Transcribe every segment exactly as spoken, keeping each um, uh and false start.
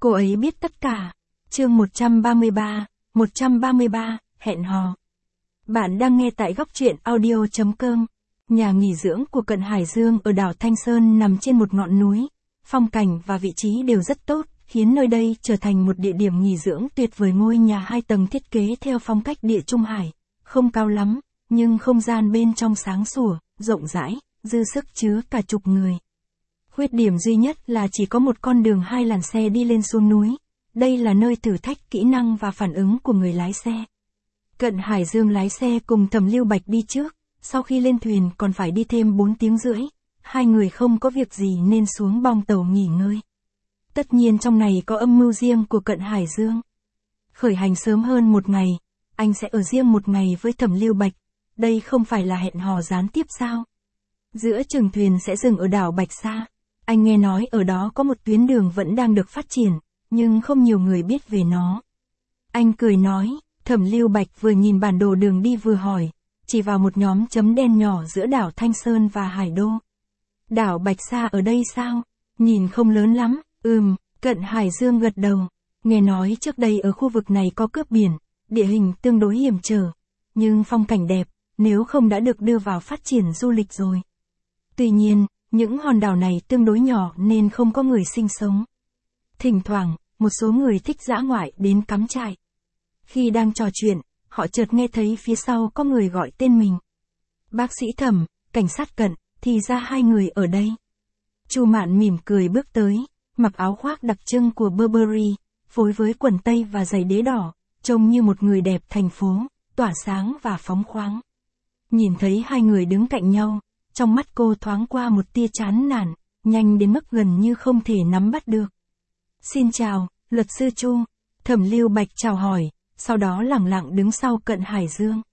Cô ấy biết tất cả. Chương một trăm ba mươi ba, một trăm ba mươi ba, hẹn hò. Bạn đang nghe tại góc truyện audio chấm com. Nhà nghỉ dưỡng của Cận Hải Dương ở đảo Thanh Sơn nằm trên một ngọn núi. Phong cảnh và vị trí đều rất tốt, khiến nơi đây trở thành một địa điểm nghỉ dưỡng tuyệt vời. Ngôi nhà hai tầng thiết kế theo phong cách Địa Trung Hải, không cao lắm, nhưng không gian bên trong sáng sủa, rộng rãi, dư sức chứa cả chục người. Khuyết điểm duy nhất là chỉ có một con đường hai làn xe đi lên xuống núi. Đây là nơi thử thách kỹ năng và phản ứng của người lái xe. Cận Hải Dương lái xe cùng Thẩm Lưu Bạch đi trước, sau khi lên thuyền còn phải đi thêm bốn tiếng rưỡi. Hai người không có việc gì nên xuống bong tàu nghỉ ngơi. Tất nhiên trong này có âm mưu riêng của Cận Hải Dương. Khởi hành sớm hơn một ngày, anh sẽ ở riêng một ngày với Thẩm Lưu Bạch. Đây không phải là hẹn hò gián tiếp sao? Giữa chừng thuyền sẽ dừng ở đảo Bạch Sa. Anh nghe nói ở đó có một tuyến đường vẫn đang được phát triển, nhưng không nhiều người biết về nó. Anh cười nói, Thẩm Lưu Bạch vừa nhìn bản đồ đường đi vừa hỏi, chỉ vào một nhóm chấm đen nhỏ giữa đảo Thanh Sơn và Hải Đô. Đảo Bạch Sa ở đây sao? Nhìn không lớn lắm. Ừm, Cận Hải Dương gật đầu. Nghe nói trước đây ở khu vực này có cướp biển, địa hình tương đối hiểm trở, nhưng phong cảnh đẹp, nếu không đã được đưa vào phát triển du lịch rồi. Tuy nhiên, những hòn đảo này tương đối nhỏ nên không có người sinh sống. Thỉnh thoảng, một số người thích dã ngoại đến cắm trại. Khi đang trò chuyện, họ chợt nghe thấy phía sau có người gọi tên mình. Bác sĩ Thẩm, cảnh sát Cận, thì ra hai người ở đây. Chu Mạn mỉm cười bước tới, mặc áo khoác đặc trưng của Burberry, phối với quần tây và giày đế đỏ, trông như một người đẹp thành phố, tỏa sáng và phóng khoáng. Nhìn thấy hai người đứng cạnh nhau, trong mắt cô thoáng qua một tia chán nản, nhanh đến mức gần như không thể nắm bắt được. Xin chào, luật sư Chu. Thẩm Lưu Bạch chào hỏi, sau đó lẳng lặng đứng sau Cận Hải Dương.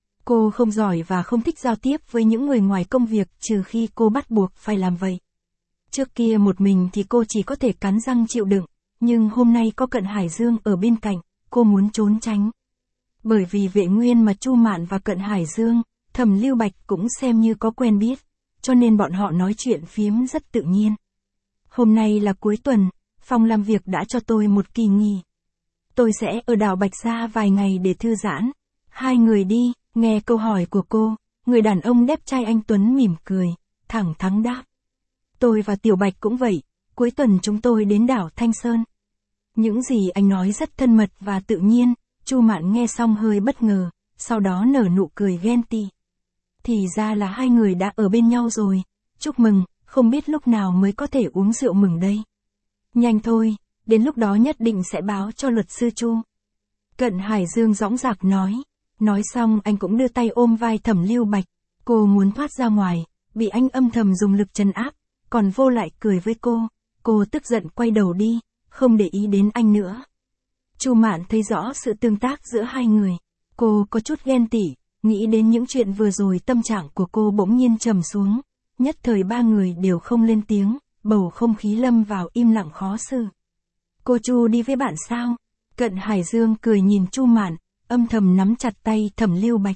Cô không giỏi và không thích giao tiếp với những người ngoài công việc trừ khi cô bắt buộc phải làm vậy. Trước kia một mình thì cô chỉ có thể cắn răng chịu đựng, nhưng hôm nay có Cận Hải Dương ở bên cạnh, cô muốn trốn tránh. Bởi vì Vệ Nguyên mà Chu Mạn và Cận Hải Dương, Thẩm Lưu Bạch cũng xem như có quen biết, cho nên bọn họ nói chuyện phiếm rất tự nhiên. Hôm nay là cuối tuần, phòng làm việc đã cho tôi một kỳ nghỉ. Tôi sẽ ở đảo Bạch Sa vài ngày để thư giãn. Hai người đi. Nghe câu hỏi của cô, người đàn ông đẹp trai anh Tuấn mỉm cười, thẳng thắn đáp. Tôi và Tiểu Bạch cũng vậy, cuối tuần chúng tôi đến đảo Thanh Sơn. Những gì anh nói rất thân mật và tự nhiên, Chu Mạn nghe xong hơi bất ngờ, sau đó nở nụ cười ghen tị. Thì ra là hai người đã ở bên nhau rồi, chúc mừng, không biết lúc nào mới có thể uống rượu mừng đây. Nhanh thôi, đến lúc đó nhất định sẽ báo cho luật sư Chu. Cận Hải Dương dõng dạc nói. Nói xong anh cũng đưa tay ôm vai Thẩm Lưu Bạch. Cô muốn thoát ra ngoài, bị anh âm thầm dùng lực trấn áp, còn vô lại cười với cô. Cô tức giận quay đầu đi, không để ý đến anh nữa. Chu Mạn thấy rõ sự tương tác giữa hai người. Cô có chút ghen tị, nghĩ đến những chuyện vừa rồi tâm trạng của cô bỗng nhiên trầm xuống. Nhất thời ba người đều không lên tiếng, bầu không khí lâm vào im lặng khó xử. Cô Chu đi với bạn sao? Cận Hải Dương cười nhìn Chu Mạn, âm thầm nắm chặt tay Thẩm Lưu Bạch.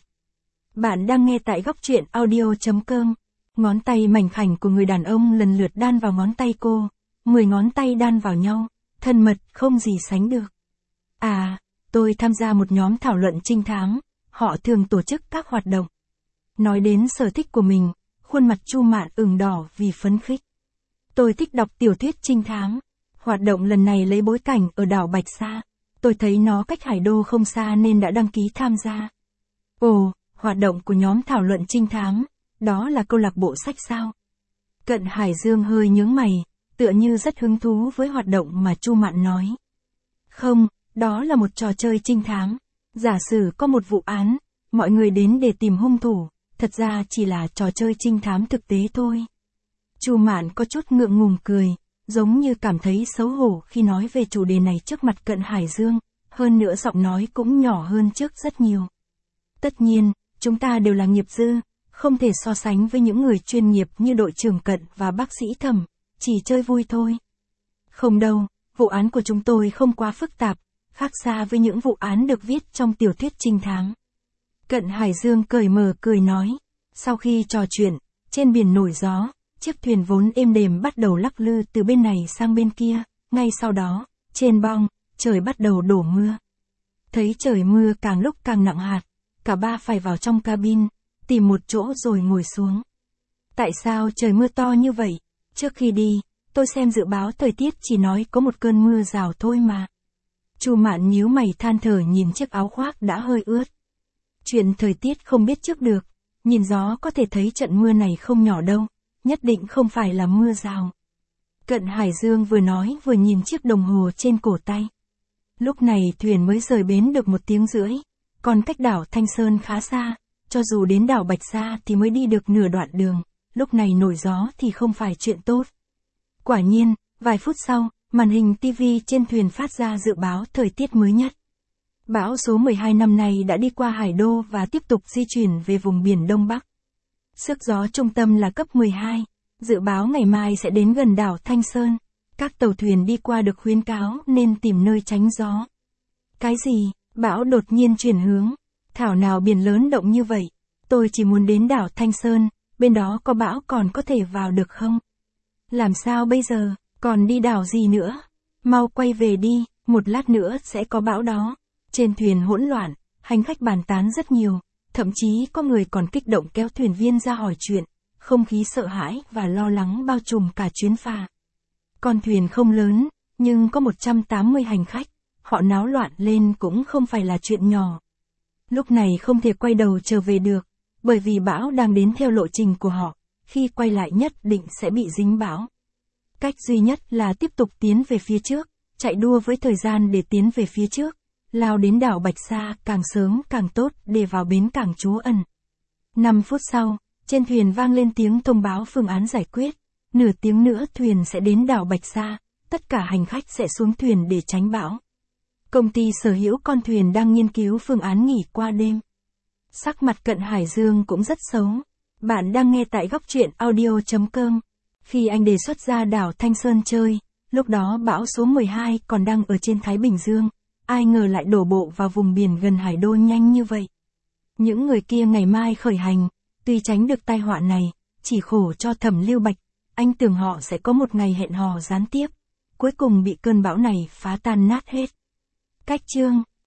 Bạn đang nghe tại góc truyện audio chấm com. Ngón tay mảnh khảnh của người đàn ông lần lượt đan vào ngón tay cô. Mười ngón tay đan vào nhau, thân mật không gì sánh được. À, tôi tham gia một nhóm thảo luận trinh thám, họ thường tổ chức các hoạt động. Nói đến sở thích của mình, khuôn mặt Chu Mạn ửng đỏ vì phấn khích. Tôi thích đọc tiểu thuyết trinh thám. Hoạt động lần này lấy bối cảnh ở đảo Bạch Sa. Tôi thấy nó cách Hải Đô không xa nên đã đăng ký tham gia. Ồ, hoạt động của nhóm thảo luận trinh thám, đó là câu lạc bộ sách sao? Cận Hải Dương hơi nhướng mày, tựa như rất hứng thú với hoạt động mà Chu Mạn nói. Không, đó là một trò chơi trinh thám. Giả sử có một vụ án, mọi người đến để tìm hung thủ, thật ra chỉ là trò chơi trinh thám thực tế thôi. Chu Mạn có chút ngượng ngùng cười, giống như cảm thấy xấu hổ khi nói về chủ đề này trước mặt Cận Hải Dương, hơn nữa giọng nói cũng nhỏ hơn trước rất nhiều. Tất nhiên, chúng ta đều là nghiệp dư, không thể so sánh với những người chuyên nghiệp như đội trưởng Cận và bác sĩ Thẩm, chỉ chơi vui thôi. Không đâu, vụ án của chúng tôi không quá phức tạp, khác xa với những vụ án được viết trong tiểu thuyết trinh thám. Cận Hải Dương cởi mở cười nói, sau khi trò chuyện, trên biển nổi gió, chiếc thuyền vốn êm đềm bắt đầu lắc lư từ bên này sang bên kia, ngay sau đó, Trên bong, trời bắt đầu đổ mưa. Thấy trời mưa càng lúc càng nặng hạt, cả ba phải vào trong cabin, tìm một chỗ rồi ngồi xuống. Tại sao trời mưa to như vậy? Trước khi đi, tôi xem dự báo thời tiết chỉ nói có một cơn mưa rào thôi mà. Chu Mạn nhíu mày than thở nhìn chiếc áo khoác đã hơi ướt. Chuyện thời tiết không biết trước được, nhìn gió có thể thấy trận mưa này không nhỏ đâu, nhất định không phải là mưa rào. Cận Hải Dương vừa nói vừa nhìn chiếc đồng hồ trên cổ tay. Lúc này thuyền mới rời bến được một tiếng rưỡi, còn cách đảo Thanh Sơn khá xa, cho dù đến đảo Bạch Sa thì mới đi được nửa đoạn đường, lúc này nổi gió thì không phải chuyện tốt. Quả nhiên, vài phút sau, màn hình ti vi trên thuyền phát ra dự báo thời tiết mới nhất. Bão số mười hai năm nay đã đi qua Hải Đô và tiếp tục di chuyển về vùng biển Đông Bắc. Sức gió trung tâm là cấp mười hai, dự báo ngày mai sẽ đến gần đảo Thanh Sơn. Các tàu thuyền đi qua được khuyến cáo nên tìm nơi tránh gió. Cái gì? Bão đột nhiên chuyển hướng. Thảo nào biển lớn động như vậy. Tôi chỉ muốn đến đảo Thanh Sơn, bên đó có bão còn có thể vào được không? Làm sao bây giờ, còn đi đảo gì nữa? Mau quay về đi, một lát nữa sẽ có bão đó. Trên thuyền hỗn loạn, hành khách bàn tán rất nhiều, thậm chí có người còn kích động kéo thuyền viên ra hỏi chuyện, không khí sợ hãi và lo lắng bao trùm cả chuyến phà. Con thuyền không lớn, nhưng có một trăm tám mươi hành khách, họ náo loạn lên cũng không phải là chuyện nhỏ. Lúc này không thể quay đầu trở về được, bởi vì bão đang đến theo lộ trình của họ, khi quay lại nhất định sẽ bị dính bão. Cách duy nhất là tiếp tục tiến về phía trước, chạy đua với thời gian để tiến về phía trước, lao đến đảo Bạch Sa càng sớm càng tốt để vào bến cảng trú ẩn. năm phút sau, trên thuyền vang lên tiếng thông báo phương án giải quyết. Nửa tiếng nữa thuyền sẽ đến đảo Bạch Sa, tất cả hành khách sẽ xuống thuyền để tránh bão. Công ty sở hữu con thuyền đang nghiên cứu phương án nghỉ qua đêm. Sắc mặt Cận Hải Dương cũng rất xấu. Bạn đang nghe tại góc truyện audio chấm com. Khi anh đề xuất ra đảo Thanh Sơn chơi, lúc đó bão số mười hai còn đang ở trên Thái Bình Dương, ai ngờ lại đổ bộ vào vùng biển gần Hải Đô nhanh như vậy. Những người kia ngày mai khởi hành, tuy tránh được tai họa này, chỉ khổ cho Thẩm Lưu Bạch. Anh tưởng họ sẽ có một ngày hẹn hò gián tiếp, cuối cùng bị cơn bão này phá tan nát hết. Cách chương